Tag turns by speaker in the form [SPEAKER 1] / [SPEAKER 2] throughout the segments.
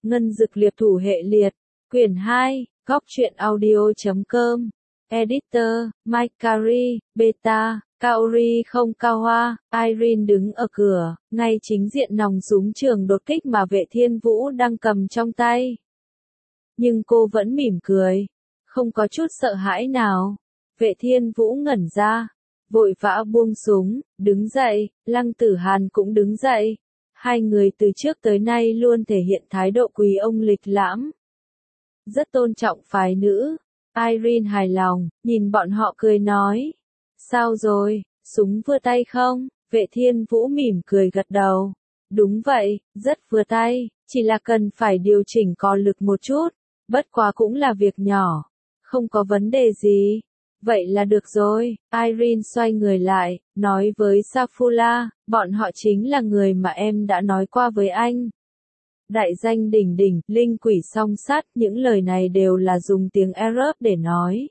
[SPEAKER 1] Ngân Dực Liệp Thủ Hệ Liệt, Quyển 2, Góc truyện audio.com, Editor, Mike Carey, Beta, Kaori không cao hoa, Irene đứng ở cửa, ngay chính diện nòng súng trường đột kích mà Vệ Thiên Vũ đang cầm trong tay. Nhưng cô vẫn mỉm cười, không có chút sợ hãi nào. Vệ Thiên Vũ ngẩn ra, vội vã buông súng, đứng dậy, Lăng Tử Hàn cũng đứng dậy. Hai người từ trước tới nay luôn thể hiện thái độ quý ông lịch lãm, rất tôn trọng phái nữ. Irene hài lòng, nhìn bọn họ cười nói. Sao rồi, súng vừa tay không? Vệ Thiên Vũ mỉm cười gật đầu. Đúng vậy, rất vừa tay, chỉ là cần phải điều chỉnh cò lực một chút, bất quá cũng là việc nhỏ, không có vấn đề gì. Vậy là được rồi. Irene xoay người lại, nói với Safula, bọn họ chính là người mà em đã nói qua với anh. Đại danh đỉnh đỉnh, linh quỷ song sát, những lời này đều là dùng tiếng Arab để nói.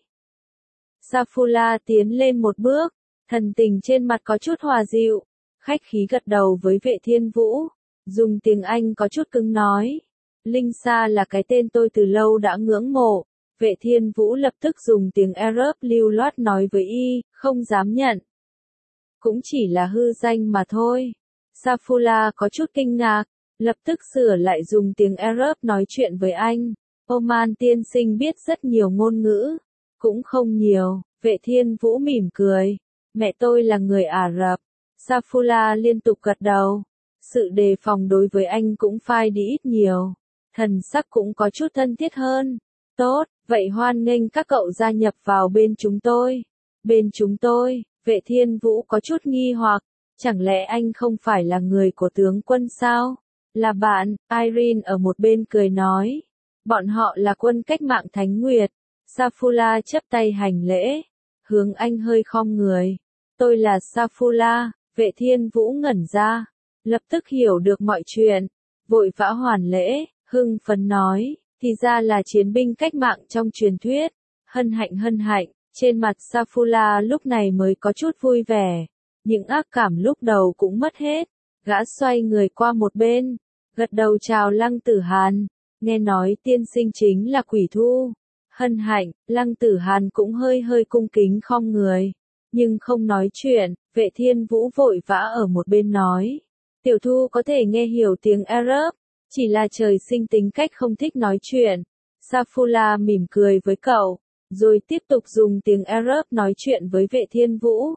[SPEAKER 1] Safula tiến lên một bước, thần tình trên mặt có chút hòa dịu, khách khí gật đầu với Vệ Thiên Vũ, dùng tiếng Anh có chút cứng nói. Linh Sa là cái tên tôi từ lâu đã ngưỡng mộ. Vệ Thiên Vũ lập tức dùng tiếng Arab lưu loát nói với y, không dám nhận. Cũng chỉ là hư danh mà thôi. Safula có chút kinh ngạc, lập tức sửa lại dùng tiếng Arab nói chuyện với anh. Oman tiên sinh biết rất nhiều ngôn ngữ. Cũng không nhiều. Vệ Thiên Vũ mỉm cười. Mẹ tôi là người Ả Rập. Safula liên tục gật đầu. Sự đề phòng đối với anh cũng phai đi ít nhiều. Thần sắc cũng có chút thân thiết hơn. Tốt, vậy hoan nghênh các cậu gia nhập vào bên chúng tôi. Bên chúng tôi, Vệ Thiên Vũ có chút nghi hoặc, chẳng lẽ anh không phải là người của tướng quân sao? Là bạn, Irene ở một bên cười nói. Bọn họ là quân cách mạng Thánh Nguyệt. Safula chắp tay hành lễ, hướng anh hơi khom người. Tôi là Safula. Vệ Thiên Vũ ngẩn ra, lập tức hiểu được mọi chuyện, vội vã hoàn lễ, hưng phấn nói. Thì ra là chiến binh cách mạng trong truyền thuyết. Hân hạnh, trên mặt Safula lúc này mới có chút vui vẻ. Những ác cảm lúc đầu cũng mất hết. Gã xoay người qua một bên, gật đầu chào Lăng Tử Hàn. Nghe nói tiên sinh chính là Quỷ Thu. Hân hạnh, Lăng Tử Hàn cũng hơi cung kính khom người. Nhưng không nói chuyện, Vệ Thiên Vũ vội vã ở một bên nói. Tiểu Thu có thể nghe hiểu tiếng Arab. Chỉ là trời sinh tính cách không thích nói chuyện. Safula mỉm cười với cậu, rồi tiếp tục dùng tiếng Arab nói chuyện với Vệ Thiên Vũ.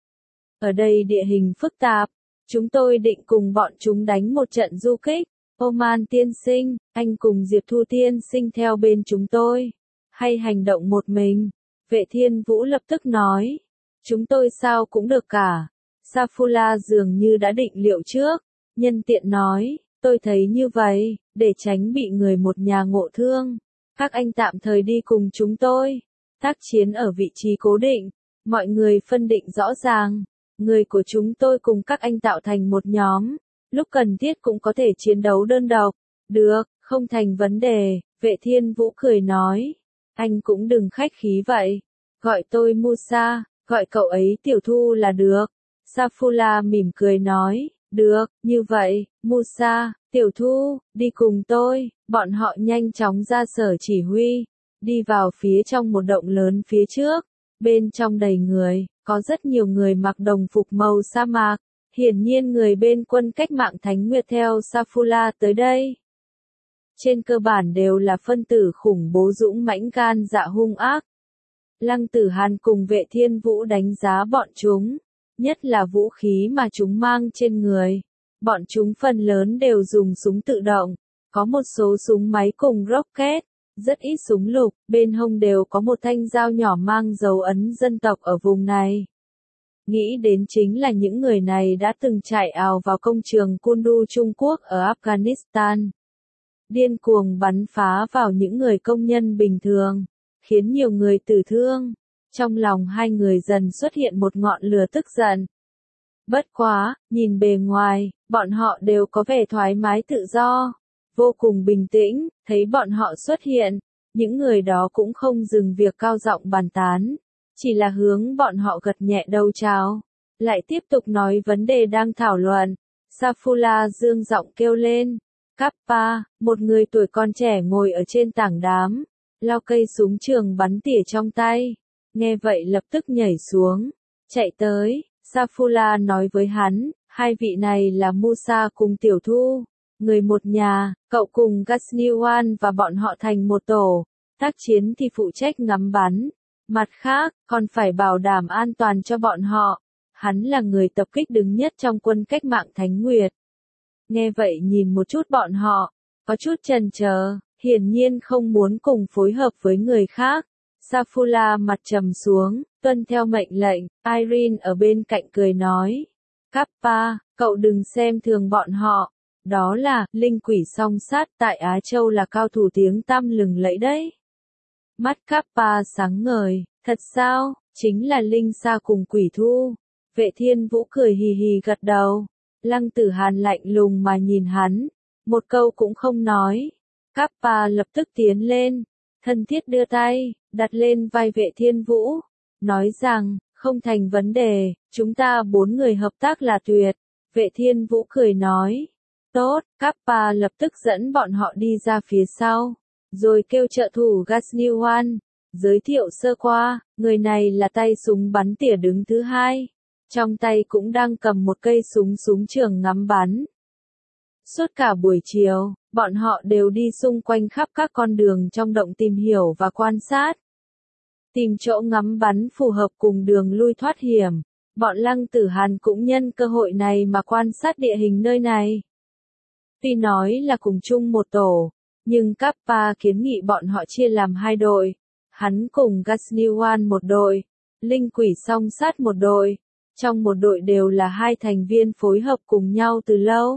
[SPEAKER 1] Ở đây địa hình phức tạp, chúng tôi định cùng bọn chúng đánh một trận du kích. Oman tiên sinh, anh cùng Diệp Thu tiên sinh theo bên chúng tôi, hay hành động một mình? Vệ Thiên Vũ lập tức nói. Chúng tôi sao cũng được cả. Safula dường như đã định liệu trước, nhân tiện nói. Tôi thấy như vậy, để tránh bị người một nhà ngộ thương, các anh tạm thời đi cùng chúng tôi. Tác chiến ở vị trí cố định, mọi người phân định rõ ràng. Người của chúng tôi cùng các anh tạo thành một nhóm, lúc cần thiết cũng có thể chiến đấu đơn độc. Được, không thành vấn đề, Vệ Thiên Vũ cười nói. Anh cũng đừng khách khí vậy. Gọi tôi Musa, gọi cậu ấy Tiểu Thu là được. Safula mỉm cười nói. Được, như vậy, Musa, Tiểu Thu, đi cùng tôi. Bọn họ nhanh chóng ra sở chỉ huy, đi vào phía trong một động lớn phía trước. Bên trong đầy người, có rất nhiều người mặc đồng phục màu sa mạc. Hiển nhiên người bên quân cách mạng Thánh Nguyệt theo Safula tới đây. Trên cơ bản đều là phân tử khủng bố dũng mãnh gan dạ hung ác. Lăng Tử Hàn cùng Vệ Thiên Vũ đánh giá bọn chúng. Nhất là vũ khí mà chúng mang trên người. Bọn chúng phần lớn đều dùng súng tự động, có một số súng máy cùng rocket, rất ít súng lục, bên hông đều có một thanh dao nhỏ mang dấu ấn dân tộc ở vùng này. Nghĩ đến chính là những người này đã từng chạy ào vào công trường Kundu Trung Quốc ở Afghanistan. Điên cuồng bắn phá vào những người công nhân bình thường, khiến nhiều người tử thương. Trong lòng hai người dần xuất hiện một ngọn lửa tức giận. Bất quá, nhìn bề ngoài, bọn họ đều có vẻ thoải mái tự do, vô cùng bình tĩnh. Thấy bọn họ xuất hiện, những người đó cũng không dừng việc cao giọng bàn tán, chỉ là hướng bọn họ gật nhẹ đầu chào, lại tiếp tục nói vấn đề đang thảo luận. Safula dương giọng kêu lên, Kappa, một người tuổi còn trẻ ngồi ở trên tảng đám, lao cây súng trường bắn tỉa trong tay. Nghe vậy lập tức nhảy xuống, chạy tới. Safula nói với hắn, hai vị này là Musa cùng Tiểu Thu, người một nhà, cậu cùng Ghazniwan và bọn họ thành một tổ, tác chiến thì phụ trách ngắm bắn, mặt khác, còn phải bảo đảm an toàn cho bọn họ. Hắn là người tập kích đứng nhất trong quân cách mạng Thánh Nguyệt. Nghe vậy nhìn một chút bọn họ, có chút chần chờ, hiển nhiên không muốn cùng phối hợp với người khác. Safula mặt trầm xuống, tuân theo mệnh lệnh. Irene ở bên cạnh cười nói, Kappa, cậu đừng xem thường bọn họ, đó là linh quỷ song sát tại Á Châu là cao thủ tiếng tăm lừng lẫy đấy. Mắt Kappa sáng ngời, thật sao, chính là linh sa cùng quỷ thu. Vệ Thiên Vũ cười hì hì gật đầu. Lăng Tử Hàn lạnh lùng mà nhìn hắn, một câu cũng không nói. Kappa lập tức tiến lên, thân thiết đưa tay, đặt lên vai Vệ Thiên Vũ, nói rằng, không thành vấn đề, chúng ta 4 người hợp tác là tuyệt. Vệ Thiên Vũ cười nói, tốt. Kappa lập tức dẫn bọn họ đi ra phía sau, rồi kêu trợ thủ Ghazniwan, giới thiệu sơ qua, người này là tay súng bắn tỉa đứng thứ hai. Trong tay cũng đang cầm một cây súng trường ngắm bắn. Suốt cả buổi chiều, bọn họ đều đi xung quanh khắp các con đường trong động tìm hiểu và quan sát. Tìm chỗ ngắm bắn phù hợp cùng đường lui thoát hiểm. Bọn Lăng Tử Hàn cũng nhân cơ hội này mà quan sát địa hình nơi này. Tuy nói là cùng chung một tổ, nhưng Kappa kiến nghị bọn họ chia làm 2 đội. Hắn cùng Ghazniwan một đội, linh quỷ song sát một đội. Trong một đội đều là 2 thành viên phối hợp cùng nhau từ lâu.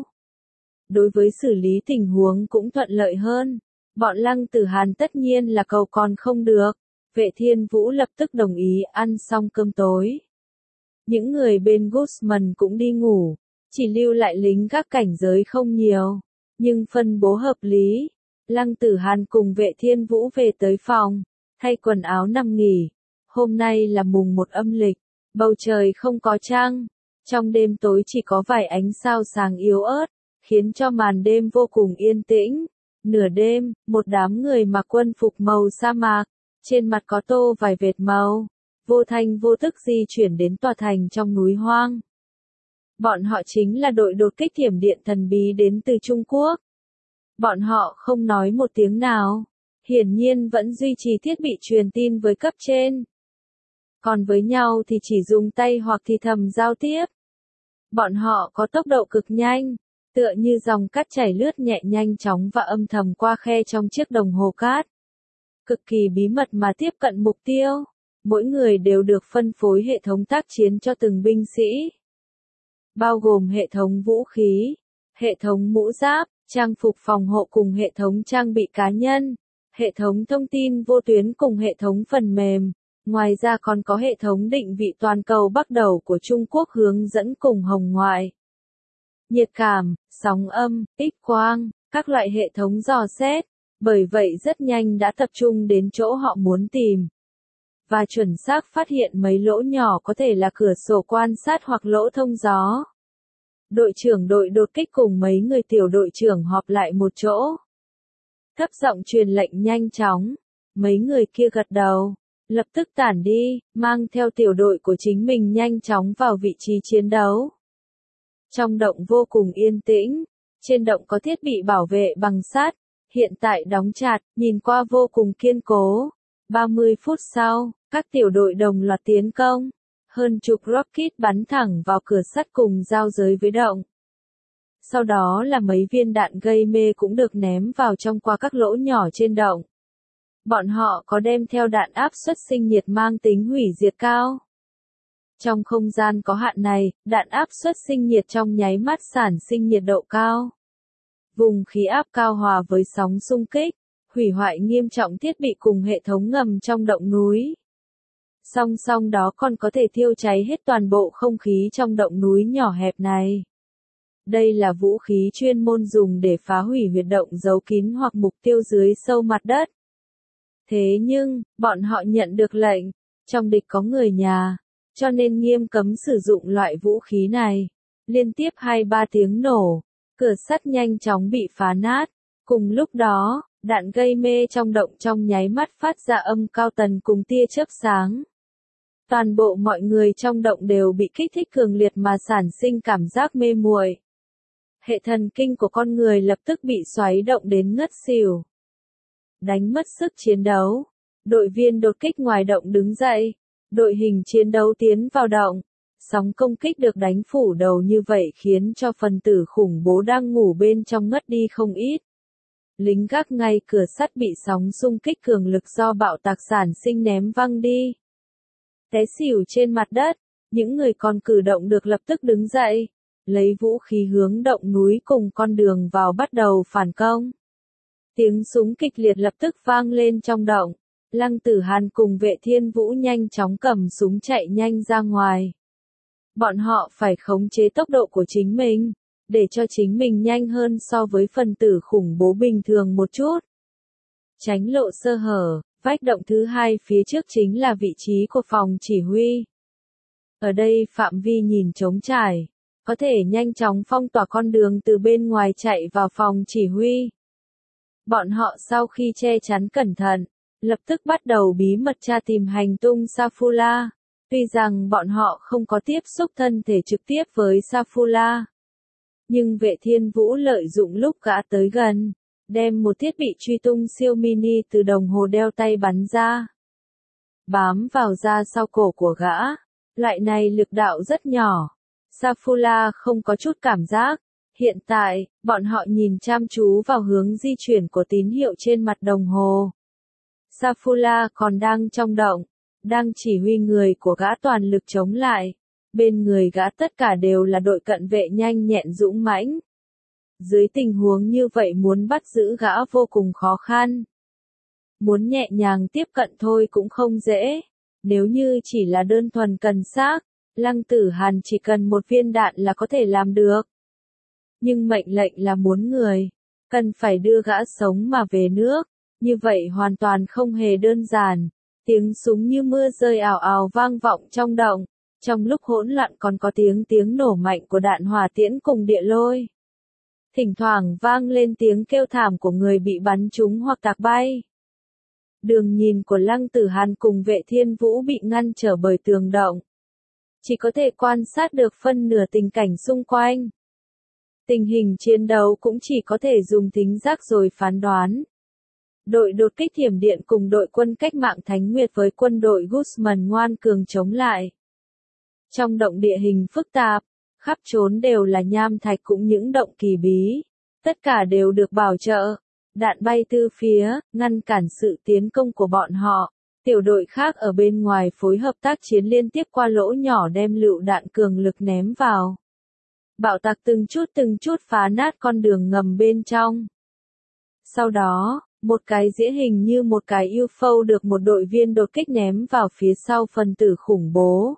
[SPEAKER 1] Đối với xử lý tình huống cũng thuận lợi hơn. Bọn Lăng Tử Hàn tất nhiên là cầu còn không được. Vệ Thiên Vũ lập tức đồng ý ăn xong cơm tối. Những người bên Guzman cũng đi ngủ. Chỉ lưu lại lính các cảnh giới không nhiều. Nhưng phân bố hợp lý. Lăng Tử Hàn cùng Vệ Thiên Vũ về tới phòng. Thay quần áo nằm nghỉ. Hôm nay là mùng 1 âm lịch. Bầu trời không có trăng, trong đêm tối chỉ có vài ánh sao sáng yếu ớt, khiến cho màn đêm vô cùng yên tĩnh. Nửa đêm, một đám người mặc quân phục màu sa mạc, trên mặt có tô vài vệt màu, vô thanh vô tức di chuyển đến tòa thành trong núi hoang. Bọn họ chính là đội đột kích thiểm điện thần bí đến từ Trung Quốc. Bọn họ không nói một tiếng nào, hiển nhiên vẫn duy trì thiết bị truyền tin với cấp trên. Còn với nhau thì chỉ dùng tay hoặc thì thầm giao tiếp. Bọn họ có tốc độ cực nhanh, tựa như dòng cát chảy lướt nhẹ nhanh chóng và âm thầm qua khe trong chiếc đồng hồ cát. Cực kỳ bí mật mà tiếp cận mục tiêu. Mỗi người đều được phân phối hệ thống tác chiến cho từng binh sĩ. Bao gồm hệ thống vũ khí, hệ thống mũ giáp, trang phục phòng hộ cùng hệ thống trang bị cá nhân, hệ thống thông tin vô tuyến cùng hệ thống phần mềm. Ngoài ra còn có hệ thống định vị toàn cầu bắt đầu của Trung Quốc hướng dẫn cùng hồng ngoại. Nhiệt cảm, sóng âm, X-quang, các loại hệ thống dò xét, bởi vậy rất nhanh đã tập trung đến chỗ họ muốn tìm. Và chuẩn xác phát hiện mấy lỗ nhỏ có thể là cửa sổ quan sát hoặc lỗ thông gió. Đội trưởng đội đột kích cùng mấy người tiểu đội trưởng họp lại một chỗ. Thấp giọng truyền lệnh nhanh chóng, mấy người kia gật đầu. Lập tức tản đi, mang theo tiểu đội của chính mình nhanh chóng vào vị trí chiến đấu. Trong động vô cùng yên tĩnh, trên động có thiết bị bảo vệ bằng sắt, hiện tại đóng chặt, nhìn qua vô cùng kiên cố. 30 phút sau, các tiểu đội đồng loạt tiến công, hơn chục rocket bắn thẳng vào cửa sắt cùng giao giới với động. Sau đó là mấy viên đạn gây mê cũng được ném vào trong qua các lỗ nhỏ trên động. Bọn họ có đem theo đạn áp suất sinh nhiệt mang tính hủy diệt cao. Trong không gian có hạn này, đạn áp suất sinh nhiệt trong nháy mắt sản sinh nhiệt độ cao. Vùng khí áp cao hòa với sóng xung kích, hủy hoại nghiêm trọng thiết bị cùng hệ thống ngầm trong động núi. Song song đó còn có thể thiêu cháy hết toàn bộ không khí trong động núi nhỏ hẹp này. Đây là vũ khí chuyên môn dùng để phá hủy huyệt động giấu kín hoặc mục tiêu dưới sâu mặt đất. Thế nhưng, bọn họ nhận được lệnh, trong địch có người nhà, cho nên nghiêm cấm sử dụng loại vũ khí này. Liên tiếp 2-3 tiếng nổ, Cửa sắt nhanh chóng bị phá nát. Cùng lúc đó, đạn gây mê trong động trong nháy mắt phát ra âm cao tần cùng tia chớp sáng. Toàn bộ mọi người trong động đều bị kích thích cường liệt mà sản sinh cảm giác mê muội. Hệ thần kinh của con người lập tức bị xoáy động đến ngất xỉu. Đánh mất sức chiến đấu. Đội viên đột kích ngoài động đứng dậy. Đội hình chiến đấu tiến vào động. Sóng công kích được đánh phủ đầu như vậy khiến cho phần tử khủng bố đang ngủ bên trong ngất đi không ít. Lính gác ngay cửa sắt bị sóng xung kích cường lực do bạo tạc sản sinh ném văng đi. Té xỉu trên mặt đất, những người còn cử động được lập tức đứng dậy, lấy vũ khí hướng động núi cùng con đường vào bắt đầu phản công. Tiếng súng kịch liệt lập tức vang lên trong động, Lăng Tử Hàn cùng Vệ Thiên Vũ nhanh chóng cầm súng chạy nhanh ra ngoài. Bọn họ phải khống chế tốc độ của chính mình, để cho chính mình nhanh hơn so với phần tử khủng bố bình thường một chút. Tránh lộ sơ hở, vách động thứ hai phía trước chính là vị trí của phòng chỉ huy. Ở đây phạm vi nhìn trống trải, có thể nhanh chóng phong tỏa con đường từ bên ngoài chạy vào phòng chỉ huy. Bọn họ sau khi che chắn cẩn thận, lập tức bắt đầu bí mật tra tìm hành tung Safula. Tuy rằng bọn họ không có tiếp xúc thân thể trực tiếp với Safula, nhưng Vệ Thiên Vũ lợi dụng lúc gã tới gần, đem một thiết bị truy tung siêu mini từ đồng hồ đeo tay bắn ra. Bám vào da sau cổ của gã, loại này lực đạo rất nhỏ. Safula không có chút cảm giác. Hiện tại, bọn họ nhìn chăm chú vào hướng di chuyển của tín hiệu trên mặt đồng hồ. Safula còn đang trong động, đang chỉ huy người của gã toàn lực chống lại. Bên người gã tất cả đều là đội cận vệ nhanh nhẹn dũng mãnh. Dưới tình huống như vậy muốn bắt giữ gã vô cùng khó khăn. Muốn nhẹ nhàng tiếp cận thôi cũng không dễ. Nếu như chỉ là đơn thuần cần xác, Lăng Tử Hàn chỉ cần một viên đạn là có thể làm được. Nhưng mệnh lệnh là muốn người, cần phải đưa gã sống mà về nước, như vậy hoàn toàn không hề đơn giản. Tiếng súng như mưa rơi ào ào vang vọng trong động, trong lúc hỗn loạn còn có tiếng nổ mạnh của đạn hỏa tiễn cùng địa lôi. Thỉnh thoảng vang lên tiếng kêu thảm của người bị bắn trúng hoặc tạc bay. Đường nhìn của Lăng Tử Hàn cùng Vệ Thiên Vũ bị ngăn trở bởi tường động. Chỉ có thể quan sát được phân nửa tình cảnh xung quanh. Tình hình chiến đấu cũng chỉ có thể dùng thính giác rồi phán đoán. Đội đột kích thiểm điện cùng đội quân cách mạng Thánh Nguyệt với quân đội Guzman ngoan cường chống lại. Trong động địa hình phức tạp, khắp trốn đều là nham thạch cũng những động kỳ bí. Tất cả đều được bảo trợ. Đạn bay từ phía, ngăn cản sự tiến công của bọn họ. Tiểu đội khác ở bên ngoài phối hợp tác chiến liên tiếp qua lỗ nhỏ đem lựu đạn cường lực ném vào. Bạo tạc từng chút phá nát con đường ngầm bên trong. Sau đó, một cái dĩa hình như một cái UFO được một đội viên đột kích ném vào phía sau phần tử khủng bố.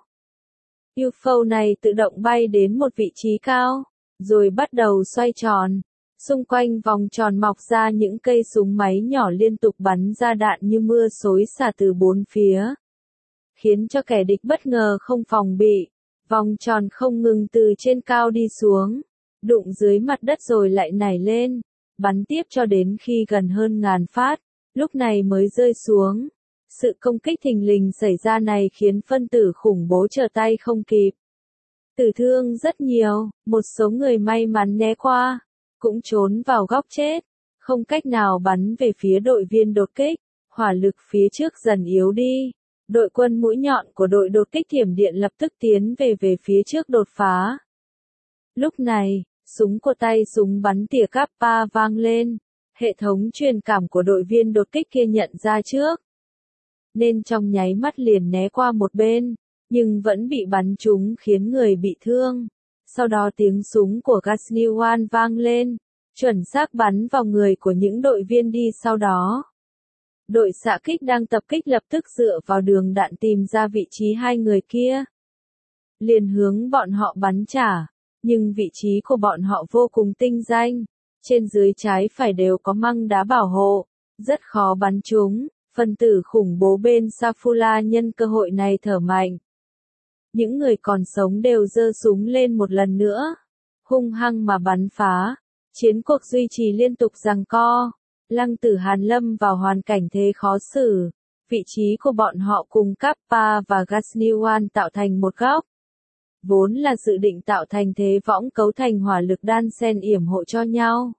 [SPEAKER 1] UFO này tự động bay đến một vị trí cao, rồi bắt đầu xoay tròn. Xung quanh vòng tròn mọc ra những cây súng máy nhỏ liên tục bắn ra đạn như mưa xối xả từ bốn phía. Khiến cho kẻ địch bất ngờ không phòng bị. Vòng tròn không ngừng từ trên cao đi xuống, đụng dưới mặt đất rồi lại nảy lên, bắn tiếp cho đến khi gần hơn 1000 phát, lúc này mới rơi xuống. Sự công kích thình lình xảy ra này khiến phân tử khủng bố trở tay không kịp. Tử thương rất nhiều, một số người may mắn né qua, cũng trốn vào góc chết, không cách nào bắn về phía đội viên đột kích, hỏa lực phía trước dần yếu đi. Đội quân mũi nhọn của đội đột kích thiểm điện lập tức tiến về phía trước đột phá. Lúc này, súng của tay súng bắn tỉa Kappa vang lên, hệ thống truyền cảm của đội viên đột kích kia nhận ra trước. Nên trong nháy mắt liền né qua một bên, nhưng vẫn bị bắn trúng khiến người bị thương. Sau đó tiếng súng của Gasniwan vang lên, chuẩn xác bắn vào người của những đội viên đi sau đó. Đội xạ kích đang tập kích lập tức dựa vào đường đạn tìm ra vị trí hai người kia. Liền hướng bọn họ bắn trả, nhưng vị trí của bọn họ vô cùng tinh danh. Trên dưới trái phải đều có măng đá bảo hộ, rất khó bắn trúng. Phần tử khủng bố bên Safula nhân cơ hội này thở mạnh. Những người còn sống đều giơ súng lên một lần nữa, hung hăng mà bắn phá. Chiến cuộc duy trì liên tục giằng co. Lăng Tử Hàn lâm vào hoàn cảnh thế khó xử. Vị trí của bọn họ cùng Kappa và Gasniwan tạo thành một góc. Vốn là dự định tạo thành thế võng cấu thành hỏa lực đan xen yểm hộ cho nhau.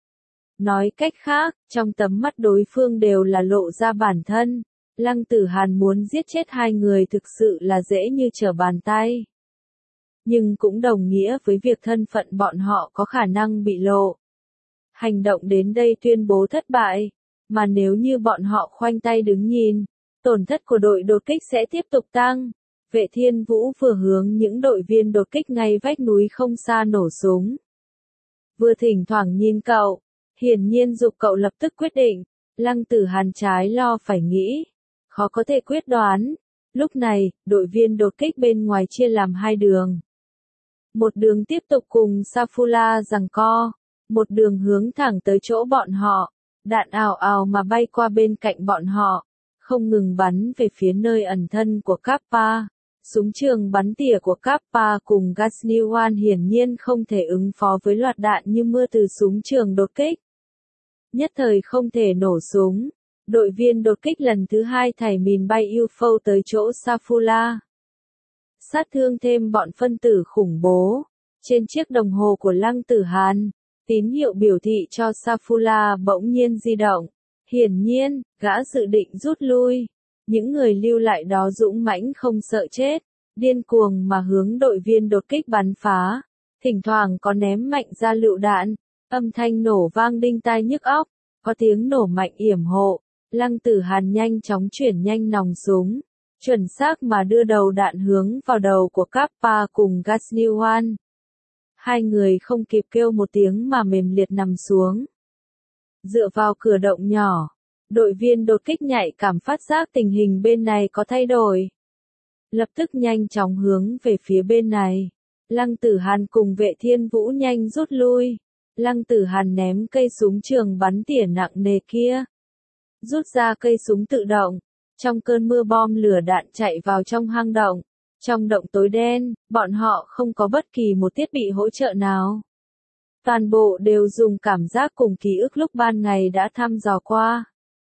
[SPEAKER 1] Nói cách khác, trong tầm mắt đối phương đều là lộ ra bản thân. Lăng Tử Hàn muốn giết chết hai người thực sự là dễ như trở bàn tay. Nhưng cũng đồng nghĩa với việc thân phận bọn họ có khả năng bị lộ. Hành động đến đây tuyên bố thất bại, mà nếu như bọn họ khoanh tay đứng nhìn, tổn thất của đội đột kích sẽ tiếp tục tăng. Vệ Thiên Vũ vừa hướng những đội viên đột kích ngay vách núi không xa nổ súng. Vừa thỉnh thoảng nhìn cậu, hiển nhiên dục cậu lập tức quyết định. Lăng Tử Hàn trái lo phải nghĩ, khó có thể quyết đoán. Lúc này, đội viên đột kích bên ngoài chia làm hai đường. Một đường tiếp tục cùng Safula giằng co, một đường hướng thẳng tới chỗ bọn họ, đạn ào ào mà bay qua bên cạnh bọn họ, không ngừng bắn về phía nơi ẩn thân của Kappa. Súng trường bắn tỉa của Kappa cùng Gasniwan hiển nhiên không thể ứng phó với loạt đạn như mưa từ súng trường đột kích. Nhất thời không thể nổ súng, đội viên đột kích lần thứ hai thảy mìn bay UFO tới chỗ Safula. Sát thương thêm bọn phân tử khủng bố. Trên chiếc đồng hồ của Lăng Tử Hàn, tín hiệu biểu thị cho Safula bỗng nhiên di động. Hiển nhiên, gã dự định rút lui. Những người lưu lại đó dũng mãnh không sợ chết, điên cuồng mà hướng đội viên đột kích bắn phá. Thỉnh thoảng có ném mạnh ra lựu đạn, âm thanh nổ vang đinh tai nhức óc, có tiếng nổ mạnh yểm hộ. Lăng Tử Hàn nhanh chóng chuyển nhanh nòng súng, chuẩn xác mà đưa đầu đạn hướng vào đầu của Kappa cùng Gasniwan. Hai người không kịp kêu một tiếng mà mềm liệt nằm xuống. Dựa vào cửa động nhỏ, đội viên đột kích nhạy cảm phát giác tình hình bên này có thay đổi. Lập tức nhanh chóng hướng về phía bên này. Lăng Tử Hàn cùng Vệ Thiên Vũ nhanh rút lui. Lăng Tử Hàn ném cây súng trường bắn tỉa nặng nề kia. Rút ra cây súng tự động. Trong cơn mưa bom lửa đạn chạy vào trong hang động. Trong động tối đen, bọn họ không có bất kỳ một thiết bị hỗ trợ nào. Toàn bộ đều dùng cảm giác cùng ký ức lúc ban ngày đã thăm dò qua.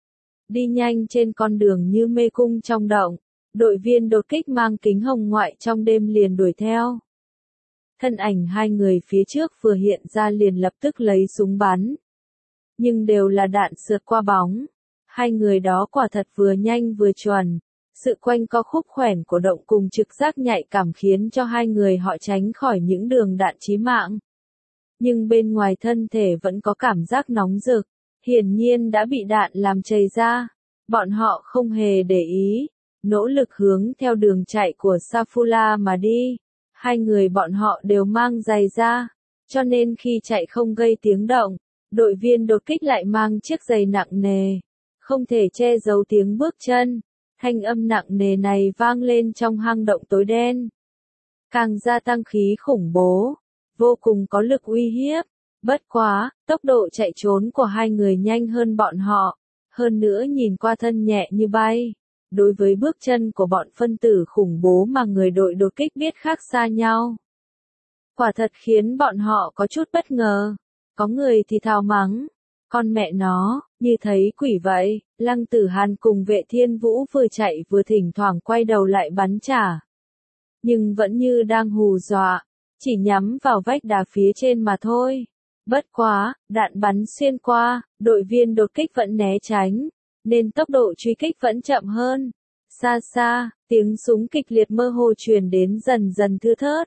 [SPEAKER 1] Đi nhanh trên con đường như mê cung trong động, đội viên đột kích mang kính hồng ngoại trong đêm liền đuổi theo. Thân ảnh hai người phía trước vừa hiện ra liền lập tức lấy súng bắn. Nhưng đều là đạn sượt qua bóng. Hai người đó quả thật vừa nhanh vừa chuẩn. Sự quanh co khúc khoẻn của động cùng trực giác nhạy cảm khiến cho hai người họ tránh khỏi những đường đạn chí mạng. Nhưng bên ngoài thân thể vẫn có cảm giác nóng rực, hiển nhiên đã bị đạn làm chảy ra. Bọn họ không hề để ý, nỗ lực hướng theo đường chạy của Safula mà đi. Hai người bọn họ đều mang giày da, cho nên khi chạy không gây tiếng động, đội viên đột kích lại mang chiếc giày nặng nề, không thể che giấu tiếng bước chân. Thanh âm nặng nề này vang lên trong hang động tối đen, càng gia tăng khí khủng bố, vô cùng có lực uy hiếp. Bất quá, tốc độ chạy trốn của hai người nhanh hơn bọn họ, hơn nữa nhìn qua thân nhẹ như bay. Đối với bước chân của bọn phân tử khủng bố mà người đội đột kích biết khác xa nhau. Quả thật khiến bọn họ có chút bất ngờ. Có người thì thào mắng, con mẹ nó, như thấy quỷ vậy. Lăng Tử Hàn cùng Vệ Thiên Vũ vừa chạy vừa thỉnh thoảng quay đầu lại bắn trả. Nhưng vẫn như đang hù dọa, chỉ nhắm vào vách đá phía trên mà thôi. Bất quá, đạn bắn xuyên qua, đội viên đột kích vẫn né tránh, nên tốc độ truy kích vẫn chậm hơn. Xa xa, tiếng súng kịch liệt mơ hồ truyền đến dần dần thưa thớt.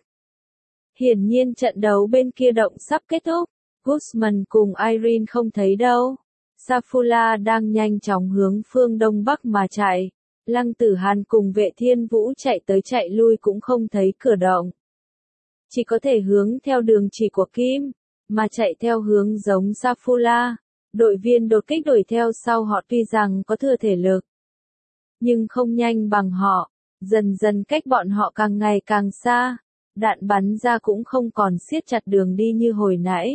[SPEAKER 1] Hiển nhiên trận đấu bên kia động sắp kết thúc, Guzman cùng Irene không thấy đâu. Safula đang nhanh chóng hướng phương đông bắc mà chạy. Lăng Tử Hàn cùng Vệ Thiên Vũ chạy tới chạy lui cũng không thấy cửa động. Chỉ có thể hướng theo đường chỉ của Kim, mà chạy theo hướng giống Safula. Đội viên đột kích đuổi theo sau họ tuy rằng có thừa thể lực, nhưng không nhanh bằng họ, dần dần cách bọn họ càng ngày càng xa. Đạn bắn ra cũng không còn siết chặt đường đi như hồi nãy.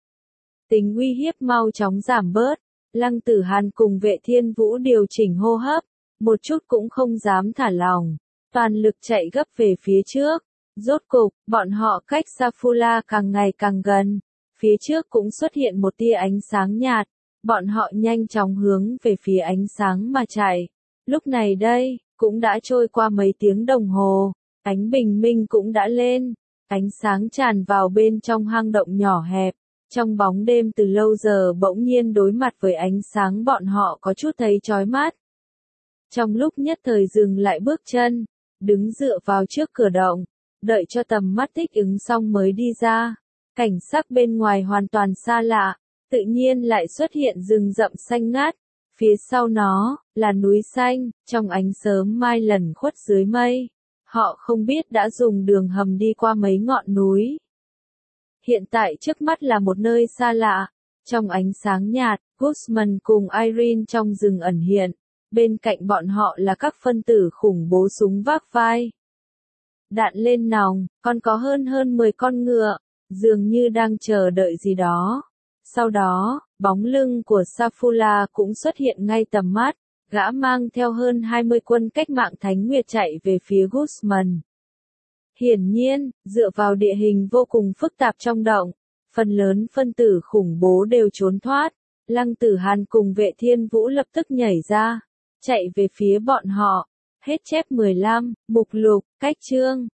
[SPEAKER 1] Tính uy hiếp mau chóng giảm bớt. Lăng Tử Hàn cùng Vệ Thiên Vũ điều chỉnh hô hấp, một chút cũng không dám thả lỏng, toàn lực chạy gấp về phía trước. Rốt cục, bọn họ cách Safula càng ngày càng gần. Phía trước cũng xuất hiện một tia ánh sáng nhạt, bọn họ nhanh chóng hướng về phía ánh sáng mà chạy. Lúc này đây, cũng đã trôi qua mấy tiếng đồng hồ, ánh bình minh cũng đã lên, ánh sáng tràn vào bên trong hang động nhỏ hẹp. Trong bóng đêm từ lâu giờ bỗng nhiên đối mặt với ánh sáng bọn họ có chút thấy chói mắt. Trong lúc nhất thời dừng lại bước chân, đứng dựa vào trước cửa động, đợi cho tầm mắt thích ứng xong mới đi ra. Cảnh sắc bên ngoài hoàn toàn xa lạ, tự nhiên lại xuất hiện rừng rậm xanh ngát. Phía sau nó, là núi xanh, trong ánh sớm mai lẩn khuất dưới mây. Họ không biết đã dùng đường hầm đi qua mấy ngọn núi. Hiện tại trước mắt là một nơi xa lạ. Trong ánh sáng nhạt, Guzman cùng Irene trong rừng ẩn hiện. Bên cạnh bọn họ là các phân tử khủng bố súng vác vai. Đạn lên nòng, còn có hơn 10 con ngựa, dường như đang chờ đợi gì đó. Sau đó, bóng lưng của Safula cũng xuất hiện ngay tầm mắt, gã mang theo hơn 20 quân cách mạng Thánh Nguyệt chạy về phía Guzman. Hiển nhiên, dựa vào địa hình vô cùng phức tạp trong động, phần lớn phân tử khủng bố đều trốn thoát. Lăng Tử Hàn cùng Vệ Thiên Vũ lập tức nhảy ra, chạy về phía bọn họ. Hết chép 15, mục lục, cách chương.